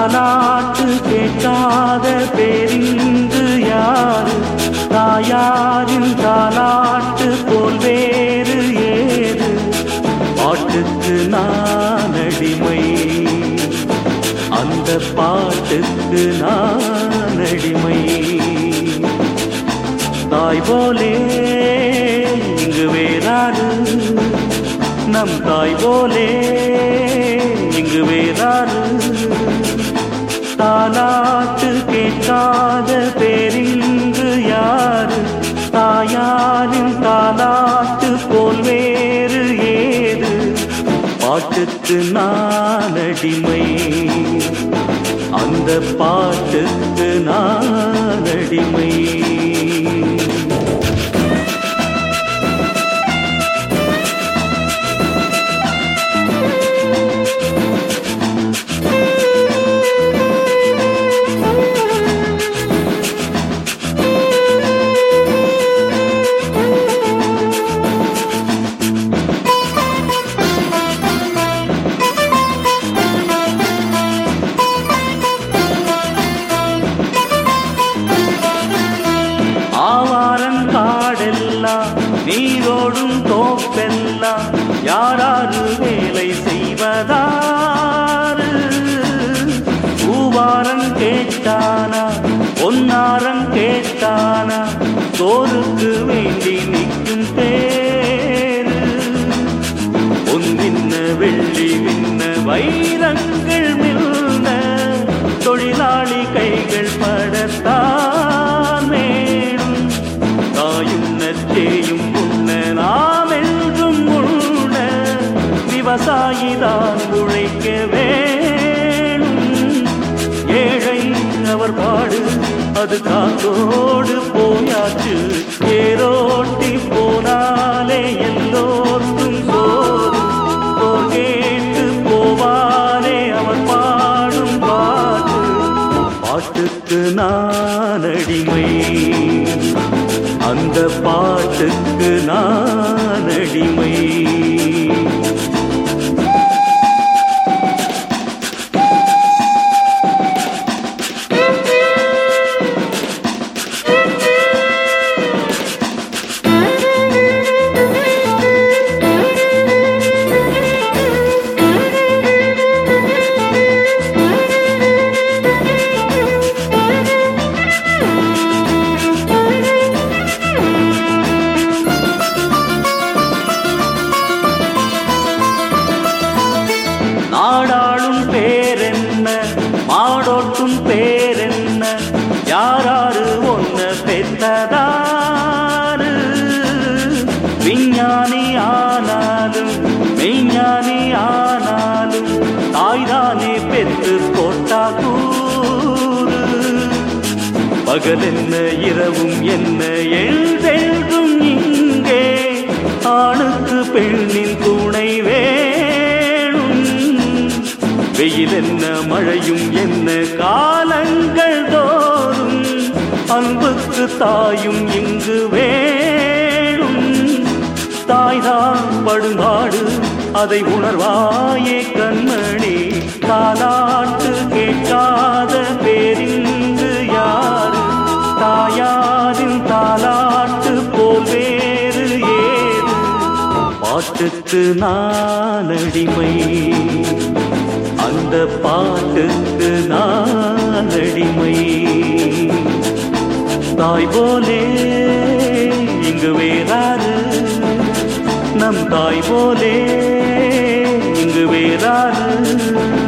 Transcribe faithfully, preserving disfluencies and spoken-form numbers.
தாலாட்டு கேட்காத பேரிங்கு யாரு? தாயாரின் தாலாட்டு போல் வேறு ஏது? பாட்டுக்கு நான் அடிமை, அந்த பாட்டுக்கு நான் அடிமை. தாய் போலே இங்கு வேறாரு, நம் தாய் போலே இங்கு வேறாரு. தாலாட்டு கேட்காத பேரிங்கு யாரு? தாயாரின் தாலாட்டு போல் வேறு ஏது? பாட்டுக்கு நான் அடிமை, அந்த பாட்டுக்கு நான் அடிமை. நீரோடும் தோப்பெல்லாம் யாராரு வேலை செய்வதாரு? பூவாரம் கேட்டானா பொன்னாரம் கேட்டானா? சோருக்கு வேண்டி நிற்கும் பேரு. பொன்னின்ன வெள்ளி விண்ண வைரங்கள் மில்ல தொழிலாளி கைகள் படத்தான் மேலும். தாயும் நச்சேயும் விவசாயிதான் உழைக்க வேணும். ஏழை அவர் பாடு அது காத்தோடு போயாச்சு. ஏரோட்டி போனாலே எல்லோருக்கும் சோறு. போர் கேட்டு போவானே அவர் பாடும் பாட்டு. பாட்டுக்கு நான் அடிமை, அந்த பாட்டுக்கு நான் அடிமை. நாடாளும் பேரென்ன, மாடோட்டும் பேரென்ன? யாராரு ஒன்ன பெற்றதாரு? விஞ்ஞானி ஆனாலும் மெய்ஞானி ஆனாலும் தாய்தானே பெற்று போட்டா கூறு. பகல் என்ன இரவும் என்ன எழுதெழுதும் இங்கே. ஆணுக்கு பெண்ணின் துணை வேணும். வெயில் என்ன மழையும் என்ன காலங்கள் தோறும் அன்புக்கு தாயும் இங்கு வேணும். தாய்தான் படுங்காடு அதை உணர்வாயே கண்மணி. தாலாட்டு கேட்காத பேரிங்கு யாரு? தாயாரின் தாலாட்டு போல் வேறு ஏது? பாட்டுக்கு நான் அடிமை, அந்த பாட்டுக்கு நான் அடிமை. தாய் போலே இங்கு வேறாரு, நம் தாய் போலே இங்கு வேறாரு.